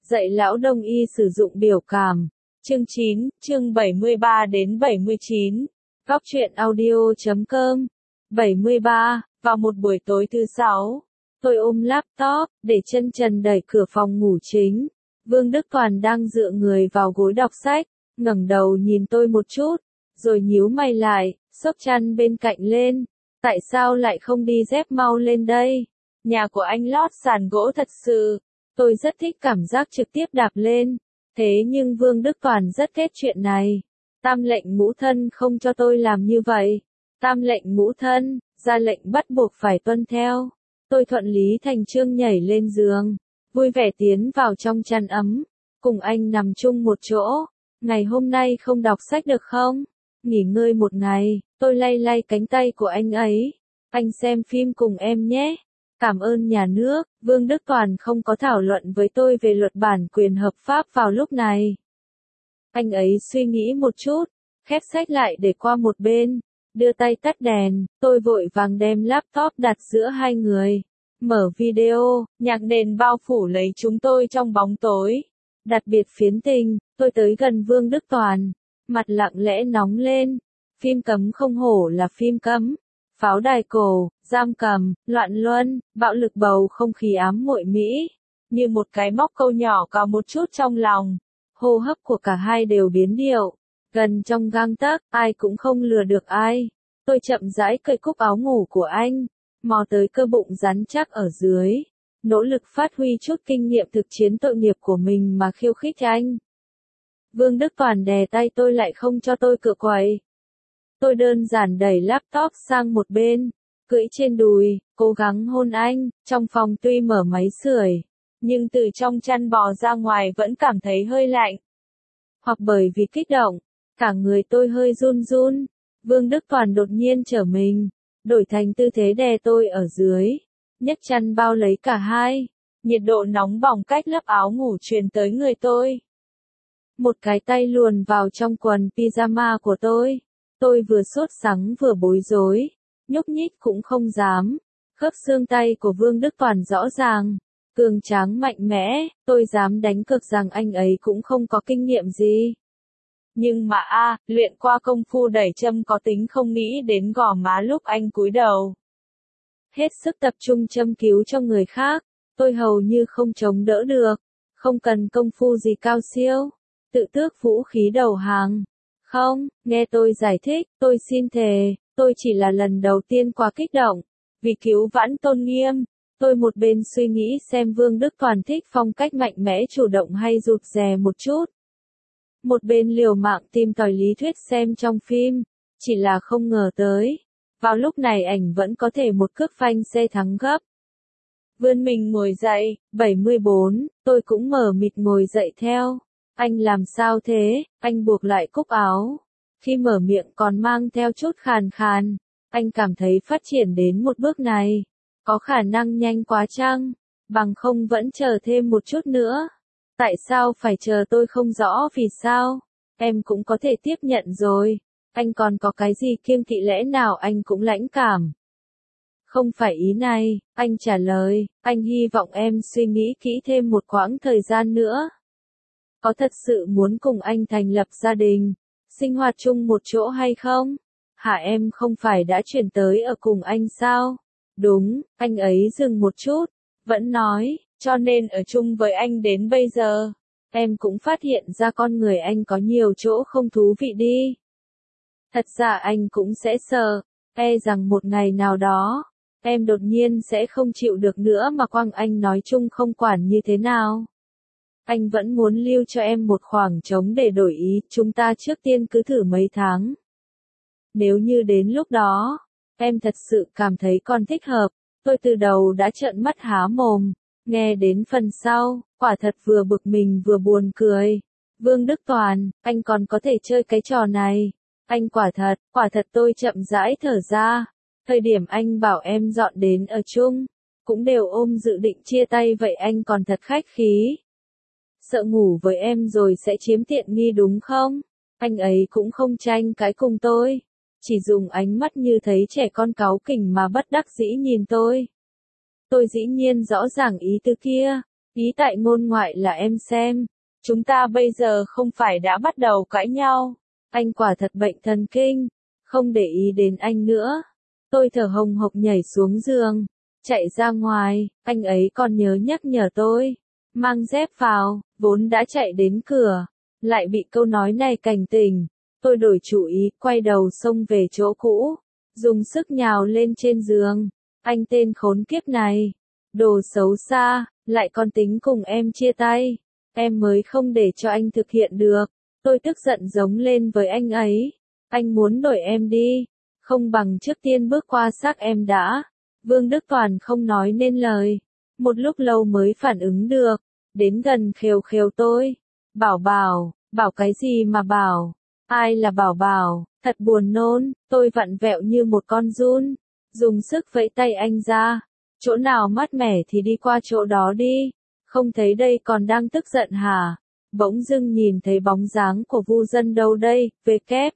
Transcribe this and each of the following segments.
Dạy lão đông y sử dụng biểu cảm. Chương 9, chương 73 đến 79. Góc truyện audio.com. 73, vào một buổi tối thứ sáu, tôi ôm laptop, để chân trần đẩy cửa phòng ngủ chính. Vương Đức Toàn đang dựa người vào gối đọc sách, ngẩng đầu nhìn tôi một chút, rồi nhíu mày lại, xốc chăn bên cạnh lên. Tại sao lại không đi dép mau lên đây? Nhà của anh lót sàn gỗ thật sự. Tôi rất thích cảm giác trực tiếp đạp lên. Thế nhưng Vương Đức Toàn rất ghét chuyện này. Tam lệnh ngũ thân không cho tôi làm như vậy. Tam lệnh ngũ thân, ra lệnh bắt buộc phải tuân theo. Tôi thuận lý thành chương nhảy lên giường, vui vẻ tiến vào trong chăn ấm, cùng anh nằm chung một chỗ. Ngày hôm nay không đọc sách được không? Nghỉ ngơi một ngày. Tôi lay lay cánh tay của anh ấy. Anh xem phim cùng em nhé. Cảm ơn nhà nước. Vương Đức Toàn không có thảo luận với tôi về luật bản quyền hợp pháp vào lúc này. Anh ấy suy nghĩ một chút, khép sách lại để qua một bên, đưa tay tắt đèn. Tôi vội vàng đem laptop đặt giữa hai người, mở video, nhạc nền bao phủ lấy chúng tôi trong bóng tối. Đặc biệt phiến tình, tôi tới gần Vương Đức Toàn, mặt lặng lẽ nóng lên. Phim cấm không hổ là phim cấm. Pháo đài cổ, giam cầm, loạn luân, bạo lực bầu không khí ám muội mỹ. Như một cái móc câu nhỏ cào một chút trong lòng. Hô hấp của cả hai đều biến điệu. Gần trong gang tấc, ai cũng không lừa được ai. Tôi chậm rãi cởi cúc áo ngủ của anh, mò tới cơ bụng rắn chắc ở dưới. Nỗ lực phát huy chút kinh nghiệm thực chiến tội nghiệp của mình mà khiêu khích anh. Vương Đức Toàn đè tay tôi lại không cho tôi cựa quậy. Tôi đơn giản đẩy laptop sang một bên, cưỡi trên đùi, cố gắng hôn anh. Trong phòng tuy mở máy sưởi, nhưng từ trong chăn bò ra ngoài vẫn cảm thấy hơi lạnh. Hoặc bởi vì kích động, cả người tôi hơi run run. Vương Đức Toàn đột nhiên trở mình, đổi thành tư thế đè tôi ở dưới, nhấc chăn bao lấy cả hai. Nhiệt độ nóng bỏng cách lớp áo ngủ truyền tới người tôi. Một cái tay luồn vào trong quần pyjama của tôi. Tôi vừa sốt sắng vừa bối rối, nhúc nhích cũng không dám. Khớp xương tay của Vương Đức Toàn rõ ràng, cường tráng mạnh mẽ. Tôi dám đánh cược rằng anh ấy cũng không có kinh nghiệm gì. Nhưng mà luyện qua công phu đẩy châm có tính không nghĩ đến gò má lúc anh cúi đầu. Hết sức tập trung châm cứu cho người khác, tôi hầu như không chống đỡ được. Không cần công phu gì cao siêu, tự tước vũ khí đầu hàng. Không, nghe tôi giải thích, tôi xin thề, tôi chỉ là lần đầu tiên quá kích động. Vì cứu vãn tôn nghiêm, tôi một bên suy nghĩ xem Vương Đức Toàn thích phong cách mạnh mẽ chủ động hay rụt rè một chút. Một bên liều mạng tìm tòi lý thuyết xem trong phim, chỉ là không ngờ tới. Vào lúc này ảnh vẫn có thể một cước phanh xe thắng gấp. Vươn mình ngồi dậy, 74, tôi cũng mở mịt ngồi dậy theo. Anh làm sao thế? Anh buộc lại cúc áo. Khi mở miệng còn mang theo chút khàn khàn. Anh cảm thấy phát triển đến một bước này, có khả năng nhanh quá chăng? Bằng không vẫn chờ thêm một chút nữa. Tại sao phải chờ tôi không rõ vì sao? Em cũng có thể tiếp nhận rồi. Anh còn có cái gì kiêng kỵ lẽ nào anh cũng lãnh cảm? Không phải ý này, anh trả lời. Anh hy vọng em suy nghĩ kỹ thêm một quãng thời gian nữa. Có thật sự muốn cùng anh thành lập gia đình, sinh hoạt chung một chỗ hay không? Hả, em không phải đã chuyển tới ở cùng anh sao? Đúng, anh ấy dừng một chút, vẫn nói, cho nên ở chung với anh đến bây giờ, em cũng phát hiện ra con người anh có nhiều chỗ không thú vị đi. Thật ra anh cũng sẽ sợ, rằng một ngày nào đó, em đột nhiên sẽ không chịu được nữa mà quăng anh nói chung không quản như thế nào. Anh vẫn muốn lưu cho em một khoảng trống để đổi ý, chúng ta trước tiên cứ thử mấy tháng. Nếu như đến lúc đó, em thật sự cảm thấy còn thích hợp, tôi từ đầu đã trợn mắt há mồm. Nghe đến phần sau, quả thật vừa bực mình vừa buồn cười. Vương Đức Toàn, anh còn có thể chơi cái trò này. Anh quả thật tôi chậm rãi thở ra. Thời điểm anh bảo em dọn đến ở chung, cũng đều ôm dự định chia tay vậy anh còn thật khách khí. Sợ ngủ với em rồi sẽ chiếm tiện nghi đúng không? Anh ấy cũng không tranh cãi cùng tôi, chỉ dùng ánh mắt như thấy trẻ con cáu kỉnh mà bất đắc dĩ nhìn tôi. Tôi dĩ nhiên rõ ràng ý tứ kia, Ý tại ngôn ngoại là em xem, chúng ta bây giờ không phải đã bắt đầu cãi nhau. Anh quả thật bệnh thần kinh, không để ý đến anh nữa. Tôi thở hồng hộc nhảy xuống giường, chạy ra ngoài, anh ấy còn nhớ nhắc nhở tôi. Mang dép vào, vốn đã chạy đến cửa, lại bị câu nói này cảnh tỉnh. Tôi đổi chủ ý, quay đầu xông về chỗ cũ, dùng sức nhào lên trên giường. Anh tên khốn kiếp này, đồ xấu xa, lại còn tính cùng em chia tay. Em mới không để cho anh thực hiện được. Tôi tức giận giống lên với anh ấy. Anh muốn đuổi em đi, không bằng trước tiên bước qua xác em đã. Vương Đức Toàn không nói nên lời. Một lúc lâu mới phản ứng được. Đến gần khều khều tôi. Bảo bảo, bảo cái gì mà bảo? Ai là bảo bảo? Thật buồn nôn. Tôi vặn vẹo như một con giun. Dùng sức vẫy tay anh ra. Chỗ nào mát mẻ thì đi qua chỗ đó đi. Không thấy đây còn đang tức giận hả? Bỗng dưng nhìn thấy bóng dáng của Vu Dân đâu đây, về kép.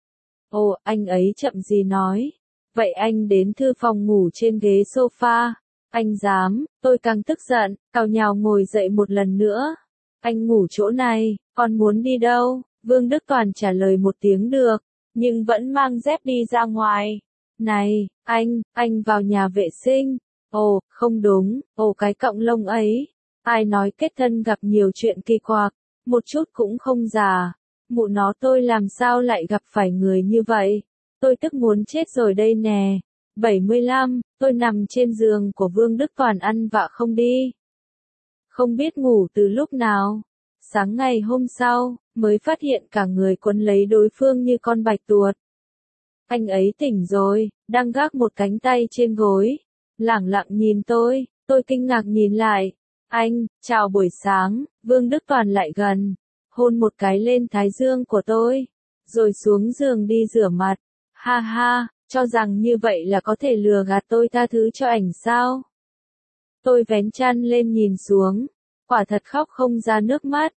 Ồ, anh ấy chậm gì nói. Vậy anh đến thư phòng ngủ trên ghế sofa. Anh dám, tôi càng tức giận, cào nhào ngồi dậy một lần nữa. Anh ngủ chỗ này, còn muốn đi đâu? Vương Đức Toàn trả lời một tiếng được, nhưng vẫn mang dép đi ra ngoài. Này, anh vào nhà vệ sinh. Ồ, không đúng, ồ cái cọng lông ấy. Ai nói kết thân gặp nhiều chuyện kỳ quặc, một chút cũng không già. Mụ nó tôi làm sao lại gặp phải người như vậy? Tôi tức muốn chết rồi đây nè. 75, tôi nằm trên giường của Vương Đức Toàn ăn vạ không đi. Không biết ngủ từ lúc nào. Sáng ngày hôm sau, mới phát hiện cả người quấn lấy đối phương như con bạch tuộc. Anh ấy tỉnh rồi, đang gác một cánh tay trên gối. Lẳng lặng nhìn tôi kinh ngạc nhìn lại. Anh, chào buổi sáng, Vương Đức Toàn lại gần, hôn một cái lên thái dương của tôi, rồi xuống giường đi rửa mặt. Ha ha, cho rằng như vậy là có thể lừa gạt tôi tha thứ cho ảnh sao? Tôi vén chăn lên nhìn xuống, quả thật khóc không ra nước mắt.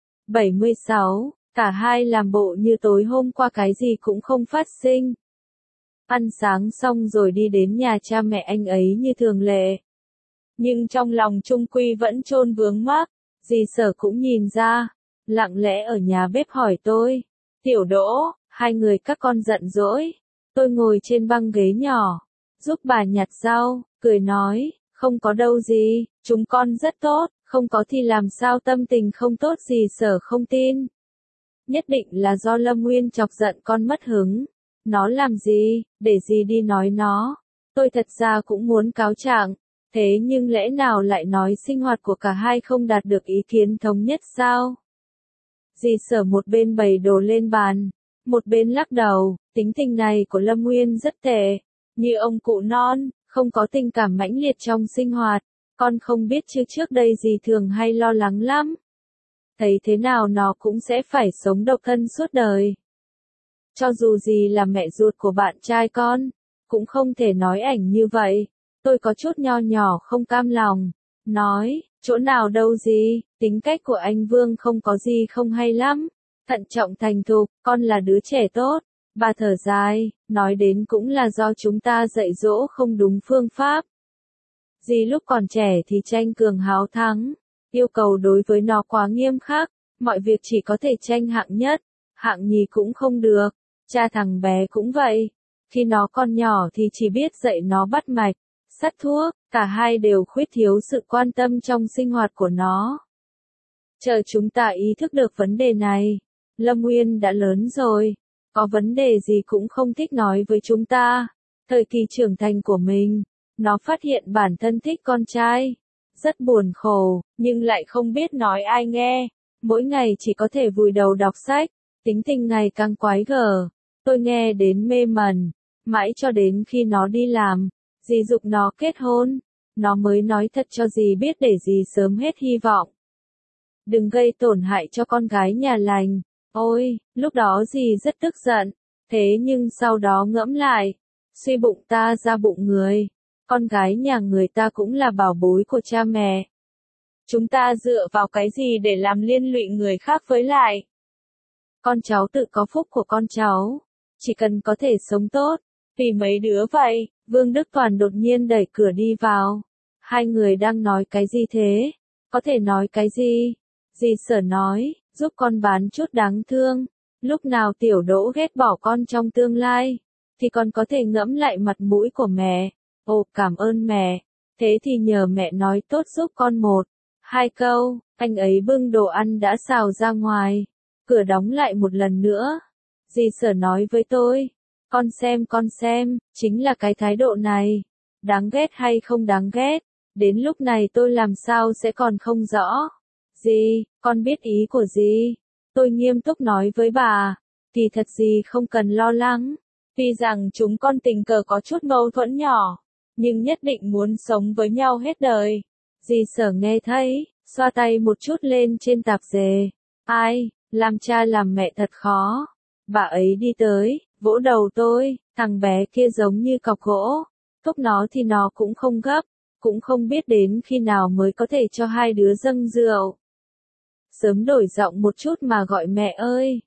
76, cả hai làm bộ như tối hôm qua cái gì cũng không phát sinh. Ăn sáng xong rồi đi đến nhà cha mẹ anh ấy như thường lệ. Nhưng trong lòng trung quy vẫn chôn vướng mắc, dì Sở cũng nhìn ra, lặng lẽ ở nhà bếp hỏi tôi. Tiểu Đỗ, hai người các con giận dỗi. Tôi ngồi trên băng ghế nhỏ, giúp bà nhặt rau, cười nói, không có đâu gì, chúng con rất tốt, không có thì làm sao tâm tình không tốt. Dì Sở không tin. Nhất định là do Lâm Nguyên chọc giận con mất hứng. Nó làm gì, để gì đi nói nó. Tôi thật ra cũng muốn cáo trạng. Thế nhưng lẽ nào lại nói sinh hoạt của cả hai không đạt được ý kiến thống nhất sao? Dì Sở một bên bày đồ lên bàn, một bên lắc đầu, tính tình này của Lâm Nguyên rất tệ, như ông cụ non, không có tình cảm mãnh liệt trong sinh hoạt, con không biết chứ trước đây dì thường hay lo lắng lắm. Thấy thế nào nó cũng sẽ phải sống độc thân suốt đời. Cho dù dì là mẹ ruột của bạn trai con, cũng không thể nói ảnh như vậy. Tôi có chút nho nhỏ không cam lòng, nói, chỗ nào đâu gì, tính cách của anh Vương không có gì không hay lắm, thận trọng thành thục, con là đứa trẻ tốt. Bà thở dài, nói đến cũng là do chúng ta dạy dỗ không đúng phương pháp. Dì lúc còn trẻ thì tranh cường háo thắng, yêu cầu đối với nó quá nghiêm khắc, mọi việc chỉ có thể tranh hạng nhất, hạng nhì cũng không được. Cha thằng bé cũng vậy, khi nó còn nhỏ thì chỉ biết dạy nó bắt mạch, sắt thuốc, cả hai đều khuyết thiếu sự quan tâm trong sinh hoạt của nó. Chờ chúng ta ý thức được vấn đề này, Lâm Nguyên đã lớn rồi, có vấn đề gì cũng không thích nói với chúng ta. Thời kỳ trưởng thành của mình, nó phát hiện bản thân thích con trai, rất buồn khổ, nhưng lại không biết nói ai nghe, mỗi ngày chỉ có thể vùi đầu đọc sách, tính tình ngày càng quái gở. Tôi nghe đến mê mẩn, mãi cho đến khi nó đi làm, dì giục nó kết hôn, nó mới nói thật cho dì biết để dì sớm hết hy vọng. Đừng gây tổn hại cho con gái nhà lành. Ôi, lúc đó dì rất tức giận, thế nhưng sau đó ngẫm lại, suy bụng ta ra bụng người, con gái nhà người ta cũng là bảo bối của cha mẹ. Chúng ta dựa vào cái gì để làm liên lụy người khác với lại? Con cháu tự có phúc của con cháu, chỉ cần có thể sống tốt, vì mấy đứa vậy. Vương Đức Toàn đột nhiên đẩy cửa đi vào. Hai người đang nói cái gì thế? Có thể nói cái gì? Dì Sở nói, giúp con bán chút đáng thương. Lúc nào Tiểu Đỗ ghét bỏ con trong tương lai, thì con có thể ngẫm lại mặt mũi của mẹ. Ồ, cảm ơn mẹ. Thế thì nhờ mẹ nói tốt giúp con một, hai câu. Anh ấy bưng đồ ăn đã xào ra ngoài. Cửa đóng lại một lần nữa. Dì Sở nói với tôi. Con xem, chính là cái thái độ này. Đáng ghét hay không đáng ghét? Đến lúc này tôi làm sao sẽ còn không rõ. Dì, con biết ý của dì. Tôi nghiêm túc nói với bà. Thì thật dì không cần lo lắng. Tuy rằng chúng con tình cờ có chút mâu thuẫn nhỏ, nhưng nhất định muốn sống với nhau hết đời. Dì Sở nghe thấy, xoa tay một chút lên trên tạp dề. Ai, làm cha làm mẹ thật khó. Bà ấy đi tới, vỗ đầu tôi, thằng bé kia giống như cọc gỗ. Thúc nó thì nó cũng không gấp, cũng không biết đến khi nào mới có thể cho hai đứa dâng rượu. Sớm đổi giọng một chút mà gọi mẹ ơi.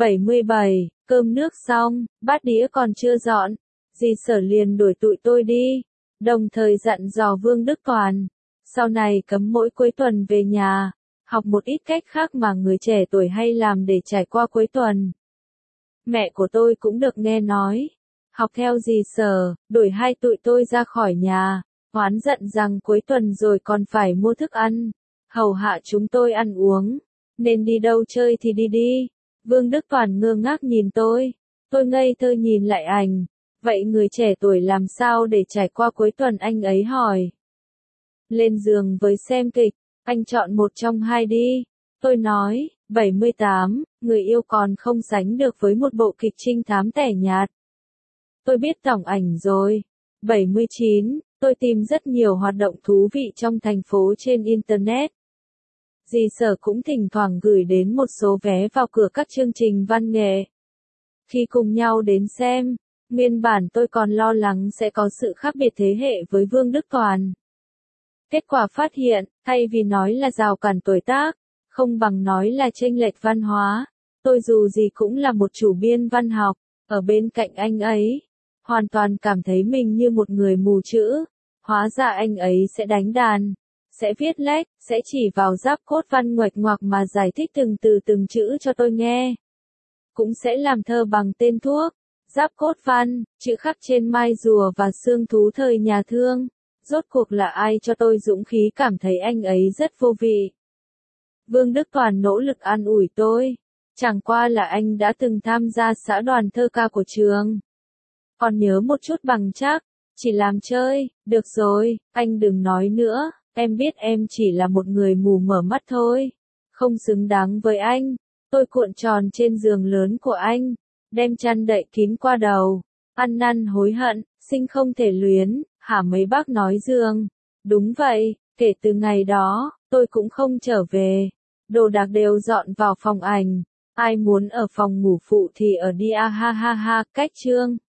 77, cơm nước xong, bát đĩa còn chưa dọn. Dì Sở liền đuổi tụi tôi đi, đồng thời dặn dò Vương Đức Toàn. Sau này cấm mỗi cuối tuần về nhà, học một ít cách khác mà người trẻ tuổi hay làm để trải qua cuối tuần. Mẹ của tôi cũng được nghe nói. Học theo dì Sở, đuổi hai tụi tôi ra khỏi nhà, oán giận rằng cuối tuần rồi còn phải mua thức ăn, hầu hạ chúng tôi ăn uống, nên đi đâu chơi thì đi đi. Vương Đức Toàn ngơ ngác nhìn tôi ngây thơ nhìn lại ảnh. Vậy người trẻ tuổi làm sao để trải qua cuối tuần, anh ấy hỏi. Lên giường với xem kịch, anh chọn một trong hai đi. Tôi nói, 78, người yêu còn không sánh được với một bộ kịch trinh thám tẻ nhạt. Tôi biết tổng ảnh rồi. 79, tôi tìm rất nhiều hoạt động thú vị trong thành phố trên Internet. Dì Sở cũng thỉnh thoảng gửi đến một số vé vào cửa các chương trình văn nghệ. Khi cùng nhau đến xem, nguyên bản tôi còn lo lắng sẽ có sự khác biệt thế hệ với Vương Đức Toàn. Kết quả phát hiện, thay vì nói là rào cản tuổi tác, không bằng nói là chênh lệch văn hóa. Tôi dù gì cũng là một chủ biên văn học, ở bên cạnh anh ấy, hoàn toàn cảm thấy mình như một người mù chữ. Hóa ra anh ấy sẽ đánh đàn, sẽ viết lách, sẽ chỉ vào giáp cốt văn nguệch ngoạc mà giải thích từng từ từng chữ cho tôi nghe. Cũng sẽ làm thơ bằng tên thuốc, giáp cốt văn, chữ khắc trên mai rùa và xương thú thời nhà Thương. Rốt cuộc là ai cho tôi dũng khí cảm thấy anh ấy rất vô vị? Vương Đức Toàn nỗ lực an ủi tôi. Chẳng qua là anh đã từng tham gia xã đoàn thơ ca của trường. Còn nhớ một chút bằng chắc, chỉ làm chơi. Được rồi, anh đừng nói nữa, em biết em chỉ là một người mù mở mắt thôi. Không xứng đáng với anh. Tôi cuộn tròn trên giường lớn của anh, đem chăn đậy kín qua đầu, ăn năn hối hận, sinh không thể luyến, hả mấy bác nói giường. Đúng vậy, kể từ ngày đó, tôi cũng không trở về. Đồ đạc đều dọn vào phòng ảnh. Ai muốn ở phòng ngủ phụ thì ở đi, a ha ha ha, cách chương.